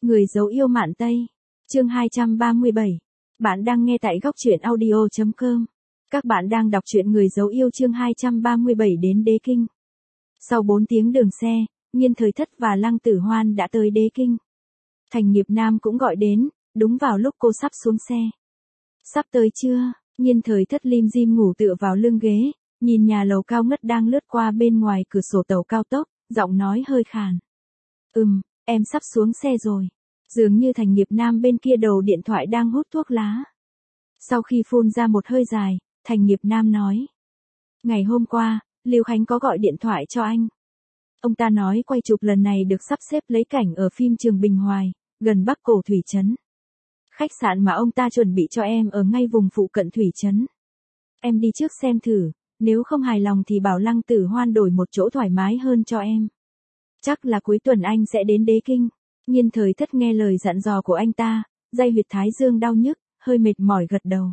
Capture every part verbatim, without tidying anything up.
Người dấu yêu Mạn Tây. Chương hai trăm ba mươi bảy. Bạn đang nghe tại góc truyện audio chấm com. Các bạn đang đọc truyện Người dấu yêu chương hai trăm ba mươi bảy đến Đế Kinh. Sau bốn tiếng đường xe, Nhiên Thời Thất và Lăng Tử Hoan đã tới Đế Kinh. Thành Nghiệp Nam cũng gọi đến, đúng vào lúc cô sắp xuống xe. Sắp tới chưa? Nhiên Thời Thất lim dim ngủ tựa vào lưng ghế, nhìn nhà lầu cao ngất đang lướt qua bên ngoài cửa sổ tàu cao tốc, giọng nói hơi khàn. Ừm, em sắp xuống xe rồi. Dường như Thành Nghiệp Nam bên kia đầu điện thoại đang hút thuốc lá. Sau khi phun ra một hơi dài, Thành Nghiệp Nam nói. Ngày hôm qua, Lưu Khánh có gọi điện thoại cho anh. Ông ta nói quay chụp lần này được sắp xếp lấy cảnh ở phim trường Bình Hoài, gần Bắc Cổ Thủy Trấn. Khách sạn mà ông ta chuẩn bị cho em ở ngay vùng phụ cận Thủy Trấn. Em đi trước xem thử, nếu không hài lòng thì bảo Lăng Tử Hoan đổi một chỗ thoải mái hơn cho em. Chắc là cuối tuần anh sẽ đến Đế Kinh. Nhiên Thời Thất nghe lời dặn dò của anh ta, dây huyệt thái dương đau nhức, hơi mệt mỏi gật đầu.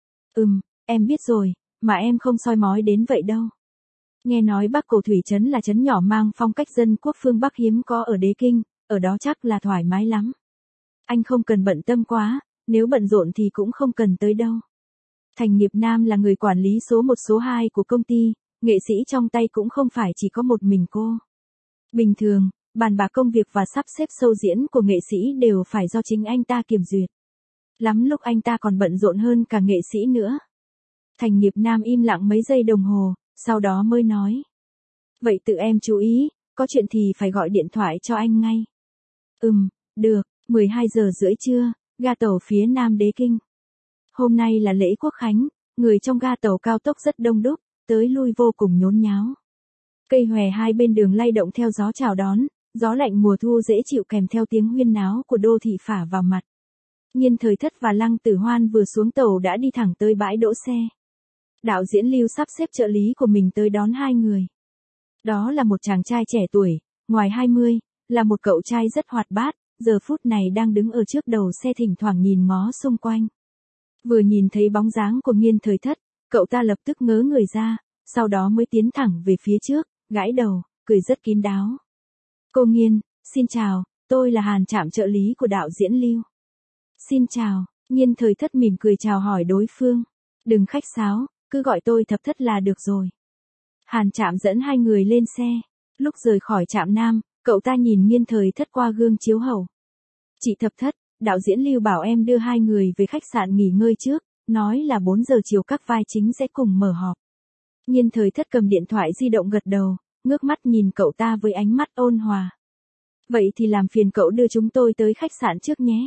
Ừm, em biết rồi, mà em không soi mói đến vậy đâu. Nghe nói Bắc Cổ Thủy Trấn là trấn nhỏ mang phong cách dân quốc phương Bắc hiếm có ở Đế Kinh, ở đó chắc là thoải mái lắm. Anh không cần bận tâm quá, nếu bận rộn thì cũng không cần tới đâu. Thành Nghiệp Nam là người quản lý số một số hai của công ty, nghệ sĩ trong tay cũng không phải chỉ có một mình cô. Bình thường, bàn bạc công việc và sắp xếp show diễn của nghệ sĩ đều phải do chính anh ta kiểm duyệt. Lắm lúc anh ta còn bận rộn hơn cả nghệ sĩ nữa. Thành Nghiệp Nam im lặng mấy giây đồng hồ, sau đó mới nói. Vậy tự em chú ý, có chuyện thì phải gọi điện thoại cho anh ngay. Ừm, được, mười hai giờ rưỡi trưa, ga tàu phía Nam Đế Kinh. Hôm nay là lễ Quốc Khánh, người trong ga tàu cao tốc rất đông đúc, tới lui vô cùng nhốn nháo. Cây hòe hai bên đường lay động theo gió chào đón, gió lạnh mùa thu dễ chịu kèm theo tiếng huyên náo của đô thị phả vào mặt. Nhiên Thời Thất và Lăng Tử Hoan vừa xuống tàu đã đi thẳng tới bãi đỗ xe. Đạo diễn Lưu sắp xếp trợ lý của mình tới đón hai người. Đó là một chàng trai trẻ tuổi, ngoài hai mươi, là một cậu trai rất hoạt bát, giờ phút này đang đứng ở trước đầu xe thỉnh thoảng nhìn ngó xung quanh. Vừa nhìn thấy bóng dáng của Nhiên Thời Thất, cậu ta lập tức ngớ người ra, sau đó mới tiến thẳng về phía trước, gãi đầu, cười rất kín đáo. Cô Nhiên, xin chào, tôi là Hàn Trạm trợ lý của đạo diễn Lưu. Xin chào, Nhiên Thời Thất mỉm cười chào hỏi đối phương. Đừng khách sáo, cứ gọi tôi Thập Thất là được rồi. Hàn Trạm dẫn hai người lên xe. Lúc rời khỏi trạm Nam, cậu ta nhìn Nhiên Thời Thất qua gương chiếu hậu. Chị Thập Thất, đạo diễn Lưu bảo em đưa hai người về khách sạn nghỉ ngơi trước, nói là bốn giờ chiều các vai chính sẽ cùng mở họp. Nhiên Thời Thất cầm điện thoại di động gật đầu, ngước mắt nhìn cậu ta với ánh mắt ôn hòa. Vậy thì làm phiền cậu đưa chúng tôi tới khách sạn trước nhé.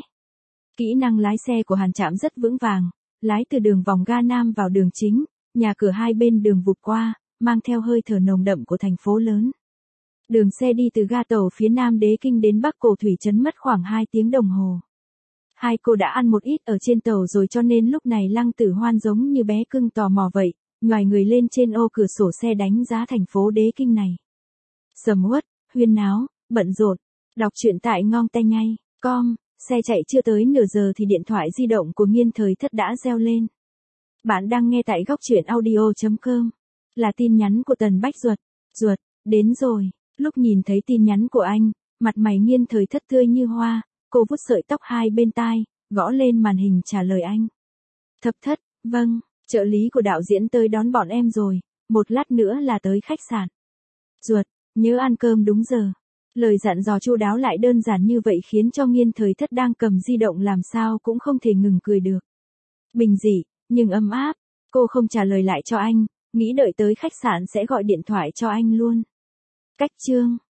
Kỹ năng lái xe của Hàn Trạm rất vững vàng, lái từ đường vòng ga Nam vào đường chính, nhà cửa hai bên đường vụt qua, mang theo hơi thở nồng đậm của thành phố lớn. Đường xe đi từ ga tàu phía Nam Đế Kinh đến Bắc Cổ Thủy Trấn mất khoảng hai tiếng đồng hồ. Hai cô đã ăn một ít ở trên tàu rồi cho nên lúc này Lăng Tử Hoan giống như bé cưng tò mò vậy, nhoài người lên trên ô cửa sổ xe đánh giá thành phố Đế Kinh này. Sầm uất, huyên náo, bận rộn, đọc truyện tại ngong tay nhây chấm com, xe chạy chưa tới nửa giờ thì điện thoại di động của Nhiên Thời Thất đã reo lên. Bạn đang nghe tại góc truyện audio chấm com. Là tin nhắn của Tần Bách Duật. Duật, đến rồi. Lúc nhìn thấy tin nhắn của anh, mặt mày Nhiên Thời Thất tươi như hoa, cô vuốt sợi tóc hai bên tai, gõ lên màn hình trả lời anh. Thập Thất, vâng, trợ lý của đạo diễn tới đón bọn em rồi, một lát nữa là tới khách sạn. Duật, nhớ ăn cơm đúng giờ. Lời dặn dò chu đáo lại đơn giản như vậy khiến cho Nhiên Thời Thất đang cầm di động làm sao cũng không thể ngừng cười được. Bình dị, nhưng ấm áp, cô không trả lời lại cho anh, nghĩ đợi tới khách sạn sẽ gọi điện thoại cho anh luôn. Cách chương